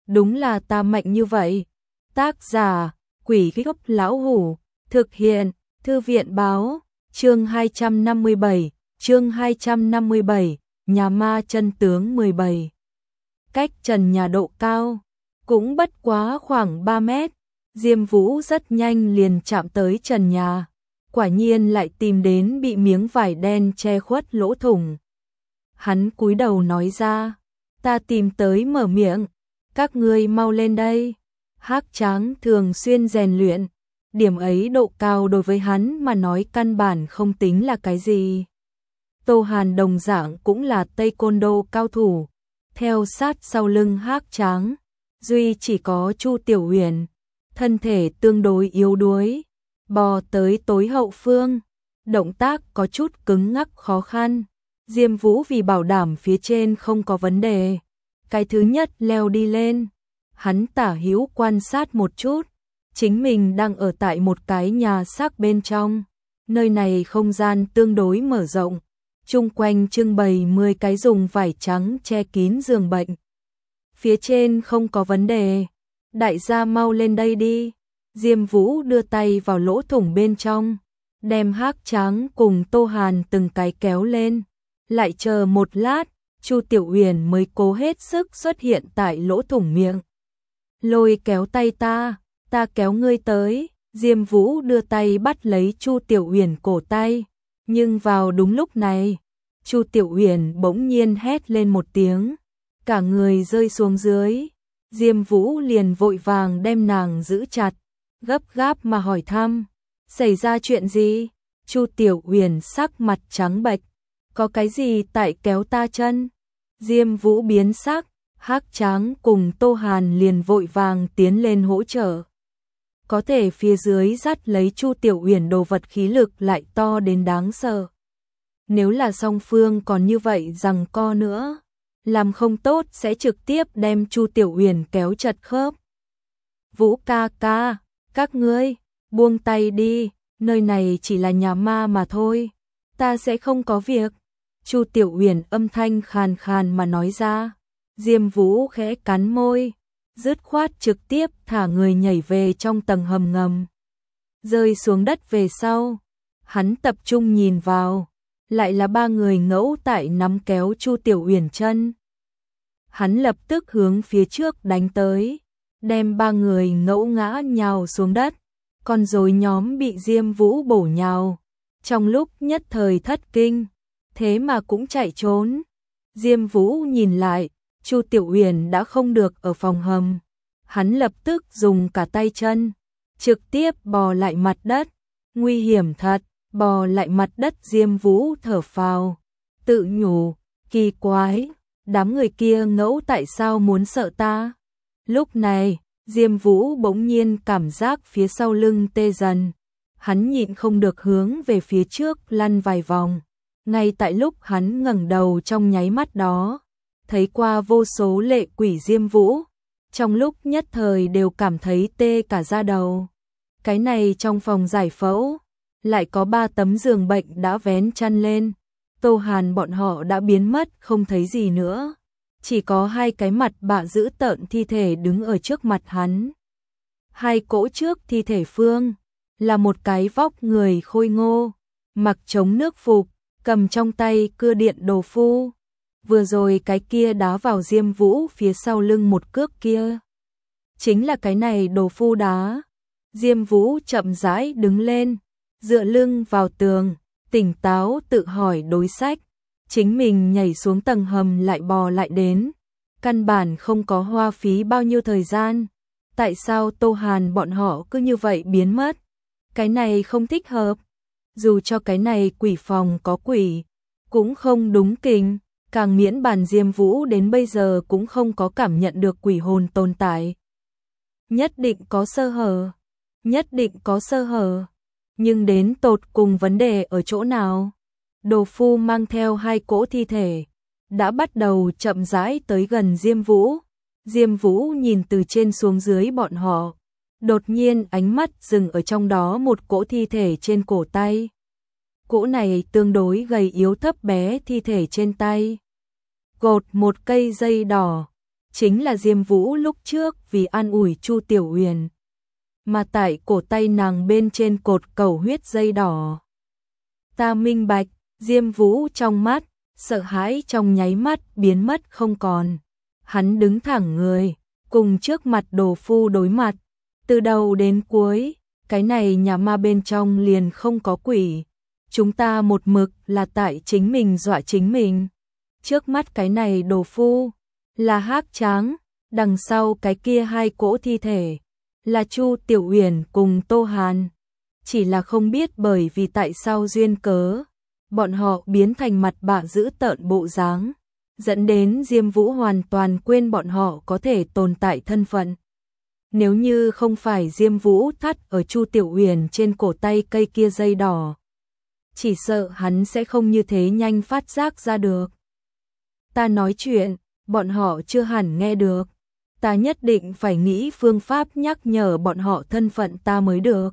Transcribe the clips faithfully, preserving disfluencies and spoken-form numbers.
đúng là ta mạnh như vậy. Tác giả, Quỷ Gốc Lão Hủ, thực hiện, Thư viện báo, chương hai trăm năm mươi bảy, chương hai trăm năm mươi bảy, nhà ma chân tướng mười bảy. Cách trần nhà độ cao, cũng bất quá khoảng ba mét, Diêm Vũ rất nhanh liền chạm tới trần nhà, quả nhiên lại tìm đến bị miếng vải đen che khuất lỗ thủng. Hắn cúi đầu nói ra, ta tìm tới mở miệng, các ngươi mau lên đây. Hắc Tráng thường xuyên rèn luyện, điểm ấy độ cao đối với hắn mà nói căn bản không tính là cái gì. Tô Hàn đồng dạng cũng là taekwondo cao thủ, theo sát sau lưng Hắc Tráng, duy chỉ có Chu Tiểu Huyền, thân thể tương đối yếu đuối, bò tới tối hậu phương, động tác có chút cứng ngắc khó khăn. Diêm Vũ vì bảo đảm phía trên không có vấn đề, cái thứ nhất leo đi lên, hắn tả hữu quan sát một chút, chính mình đang ở tại một cái nhà xác bên trong, nơi này không gian tương đối mở rộng, chung quanh trưng bày mười cái dùng vải trắng che kín giường bệnh. Phía trên không có vấn đề, đại gia mau lên đây đi. Diêm Vũ đưa tay vào lỗ thủng bên trong, đem Hắc Tráng cùng Tô Hàn từng cái kéo lên, lại chờ một lát, Chu Tiểu Huyền mới cố hết sức xuất hiện tại lỗ thủng miệng. Lôi kéo tay ta, ta kéo ngươi tới. Diêm Vũ đưa tay bắt lấy Chu Tiểu Huyền cổ tay, nhưng vào đúng lúc này, Chu Tiểu Huyền bỗng nhiên hét lên một tiếng, cả người rơi xuống dưới. Diêm Vũ liền vội vàng đem nàng giữ chặt, gấp gáp mà hỏi thăm, xảy ra chuyện gì? Chu Tiểu Huyền sắc mặt trắng bệch, có cái gì tại kéo ta chân? Diêm Vũ biến sắc, Hắc Tráng cùng Tô Hàn liền vội vàng tiến lên hỗ trợ. Có thể phía dưới dắt lấy Chu Tiểu Huyền đồ vật khí lực lại to đến đáng sợ. Nếu là song phương còn như vậy giằng co nữa, làm không tốt sẽ trực tiếp đem Chu Tiểu Huyền kéo chật khớp. Vũ ca ca, các ngươi, buông tay đi, nơi này chỉ là nhà ma mà thôi, ta sẽ không có việc. Chu Tiểu Huyền âm thanh khàn khàn mà nói ra. Diêm Vũ khẽ cắn môi, dứt khoát trực tiếp thả người nhảy về trong tầng hầm ngầm. Rơi xuống đất về sau, hắn tập trung nhìn vào, lại là ba người ngẫu tại nắm kéo Chu Tiểu Huyền chân. Hắn lập tức hướng phía trước đánh tới, đem ba người ngẫu ngã nhào xuống đất, còn rồi nhóm bị Diêm Vũ bổ nhào, trong lúc nhất thời thất kinh, thế mà cũng chạy trốn. Diêm Vũ nhìn lại, Chu Tiểu Huyền đã không được ở phòng hầm, hắn lập tức dùng cả tay chân, trực tiếp bò lại mặt đất, nguy hiểm thật. Bò lại mặt đất. Diêm Vũ thở phào, tự nhủ, kỳ quái, đám người kia ngẫu tại sao muốn sợ ta? Lúc này, Diêm Vũ bỗng nhiên cảm giác phía sau lưng tê dần, hắn nhịn không được hướng về phía trước lăn vài vòng. Ngay tại lúc hắn ngẩng đầu trong nháy mắt đó, thấy qua vô số lệ quỷ Diêm Vũ, trong lúc nhất thời đều cảm thấy tê cả da đầu. Cái này trong phòng giải phẫu, lại có ba tấm giường bệnh đã vén chăn lên, Tô Hàn bọn họ đã biến mất không thấy gì nữa, chỉ có hai cái mặt bạ dữ tợn thi thể đứng ở trước mặt hắn. Hai cỗ trước thi thể phương, là một cái vóc người khôi ngô, mặc chống nước phục, cầm trong tay cưa điện đồ phu. Vừa rồi cái kia đá vào Diêm Vũ phía sau lưng một cước kia, chính là cái này đồ phu đá. Diêm Vũ chậm rãi đứng lên, dựa lưng vào tường, tỉnh táo tự hỏi đối sách, chính mình nhảy xuống tầng hầm lại bò lại đến, căn bản không có hoa phí bao nhiêu thời gian. Tại sao Tô Hàn bọn họ cứ như vậy biến mất? Cái này không thích hợp. Dù cho cái này quỷ phòng có quỷ, cũng không đúng kình, càng miễn bàn Diêm Vũ đến bây giờ cũng không có cảm nhận được quỷ hồn tồn tại. Nhất định có sơ hở, nhất định có sơ hở. Nhưng đến tột cùng vấn đề ở chỗ nào? Đồ phu mang theo hai cỗ thi thể, đã bắt đầu chậm rãi tới gần Diêm Vũ. Diêm Vũ nhìn từ trên xuống dưới bọn họ, đột nhiên ánh mắt dừng ở trong đó một cỗ thi thể trên cổ tay. Cỗ này tương đối gầy yếu thấp bé thi thể trên tay, gột một cây dây đỏ, chính là Diêm Vũ lúc trước vì an ủi Chu Tiểu Uyển, mà tại cổ tay nàng bên trên cột cầu huyết dây đỏ. Ta minh bạch, Diêm Vũ trong mắt, sợ hãi trong nháy mắt biến mất không còn. Hắn đứng thẳng người, cùng trước mặt đồ phu đối mặt, từ đầu đến cuối, cái này nhà ma bên trong liền không có quỷ. Chúng ta một mực là tại chính mình dọa chính mình. Trước mắt cái này đồ phu, là Hắc Tráng, đằng sau cái kia hai cỗ thi thể, là Chu Tiểu Uyển cùng Tô Hàn. Chỉ là không biết bởi vì tại sao duyên cớ, bọn họ biến thành mặt bạ dữ tợn bộ dáng, dẫn đến Diêm Vũ hoàn toàn quên bọn họ có thể tồn tại thân phận. Nếu như không phải Diêm Vũ thắt ở Chu Tiểu Uyển trên cổ tay cây kia dây đỏ, chỉ sợ hắn sẽ không như thế nhanh phát giác ra được. Ta nói chuyện, bọn họ chưa hẳn nghe được. Ta nhất định phải nghĩ phương pháp nhắc nhở bọn họ thân phận ta mới được.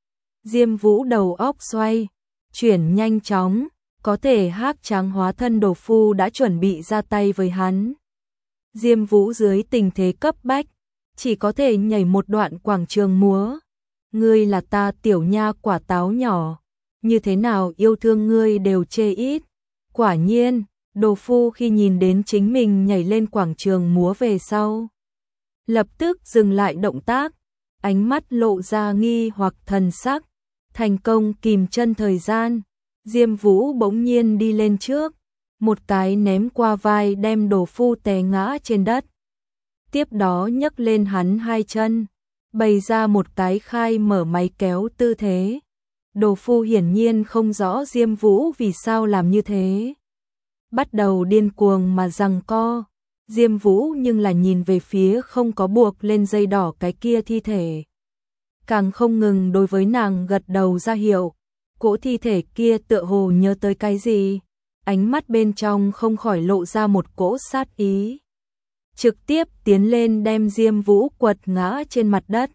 Diêm Vũ đầu óc xoay, chuyển nhanh chóng, có thể Hắc Tráng hóa thân đồ phu đã chuẩn bị ra tay với hắn. Diêm Vũ dưới tình thế cấp bách, chỉ có thể nhảy một đoạn quảng trường múa. Ngươi là ta tiểu nha quả táo nhỏ, như thế nào yêu thương ngươi đều chê ít. Quả nhiên, đồ phu khi nhìn đến chính mình nhảy lên quảng trường múa về sau, lập tức dừng lại động tác, ánh mắt lộ ra nghi hoặc thần sắc, thành công kìm chân thời gian. Diêm Vũ bỗng nhiên đi lên trước, một cái ném qua vai đem đồ phu té ngã trên đất. Tiếp đó nhấc lên hắn hai chân, bày ra một cái khai mở máy kéo tư thế. Đồ phu hiển nhiên không rõ Diêm Vũ vì sao làm như thế, bắt đầu điên cuồng mà giằng co. Diêm Vũ nhưng là nhìn về phía không có buộc lên dây đỏ cái kia thi thể, càng không ngừng đối với nàng gật đầu ra hiệu. Cỗ thi thể kia tựa hồ nhớ tới cái gì, ánh mắt bên trong không khỏi lộ ra một cỗ sát ý, trực tiếp tiến lên đem Diêm Vũ quật ngã trên mặt đất.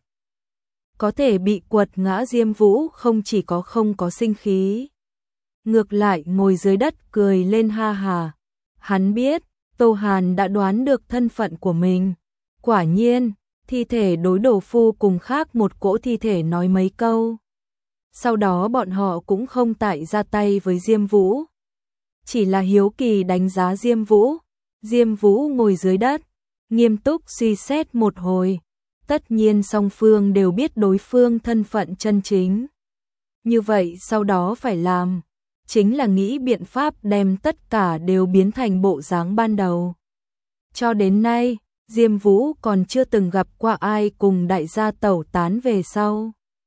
Có thể bị quật ngã Diêm Vũ không chỉ có không có sinh khí, ngược lại ngồi dưới đất cười lên ha hà. Hắn biết Tô Hàn đã đoán được thân phận của mình. Quả nhiên, thi thể đối đồ phu cùng khác một cỗ thi thể nói mấy câu. Sau đó bọn họ cũng không tại ra tay với Diêm Vũ, chỉ là hiếu kỳ đánh giá Diêm Vũ. Diêm Vũ ngồi dưới đất, nghiêm túc suy xét một hồi. Tất nhiên song phương đều biết đối phương thân phận chân chính. Như vậy sau đó phải làm, chính là nghĩ biện pháp đem tất cả đều biến thành bộ dáng ban đầu. Cho đến nay, Diêm Vũ còn chưa từng gặp qua ai cùng đại gia tẩu tán về sau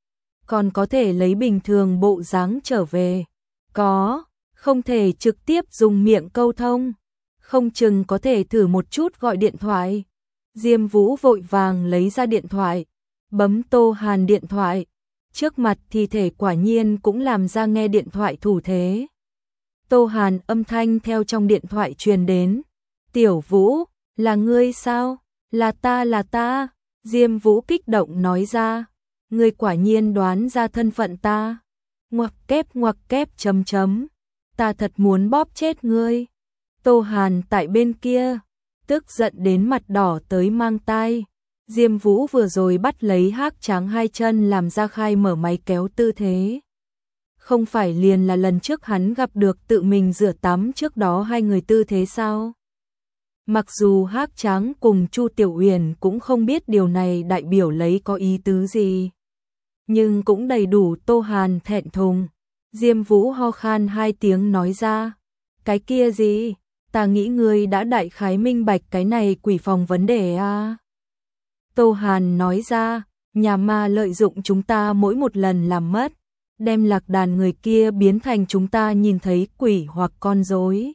còn có thể lấy bình thường bộ dáng trở về. Có, không thể trực tiếp dùng miệng câu thông, không chừng có thể thử một chút gọi điện thoại. Diêm Vũ vội vàng lấy ra điện thoại, bấm Tô Hàn điện thoại. Trước mặt thi thể quả nhiên cũng làm ra nghe điện thoại thủ thế. Tô Hàn âm thanh theo trong điện thoại truyền đến. Tiểu Vũ, là ngươi sao? Là ta là ta. Diêm Vũ kích động nói ra. Ngươi quả nhiên đoán ra thân phận ta. Ngoặc kép ngoặc kép chấm chấm. Ta thật muốn bóp chết ngươi. Tô Hàn tại bên kia, tức giận đến mặt đỏ tới mang tai. Diêm Vũ vừa rồi bắt lấy Hắc Tráng hai chân làm ra khai mở máy kéo tư thế. Không phải liền là lần trước hắn gặp được tự mình rửa tắm trước đó hai người tư thế sao? Mặc dù Hắc Tráng cùng Chu Tiểu Uyển cũng không biết điều này đại biểu lấy có ý tứ gì, nhưng cũng đầy đủ Tô Hàn thẹn thùng. Diêm Vũ ho khan hai tiếng nói ra. Cái kia gì? Ta nghĩ ngươi đã đại khái minh bạch cái này quỷ phòng vấn đề à? Tô Hàn nói ra, nhà ma lợi dụng chúng ta mỗi một lần làm mất, đem lạc đàn người kia biến thành chúng ta nhìn thấy quỷ hoặc con rối,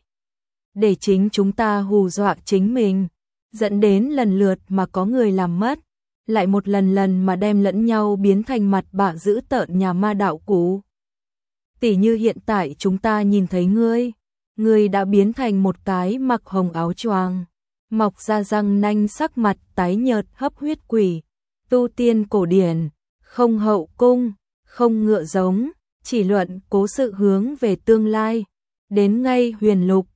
để chính chúng ta hù dọa chính mình, dẫn đến lần lượt mà có người làm mất, lại một lần lần mà đem lẫn nhau biến thành mặt bạ dữ tợn nhà ma đạo cũ. Tỉ như hiện tại chúng ta nhìn thấy ngươi, ngươi đã biến thành một cái mặc hồng áo choàng, mọc ra răng nanh, sắc mặt tái nhợt hấp huyết quỷ, tu tiên cổ điển, không hậu cung, không ngựa giống, chỉ luận cố sự hướng về tương lai, đến ngay huyền lục,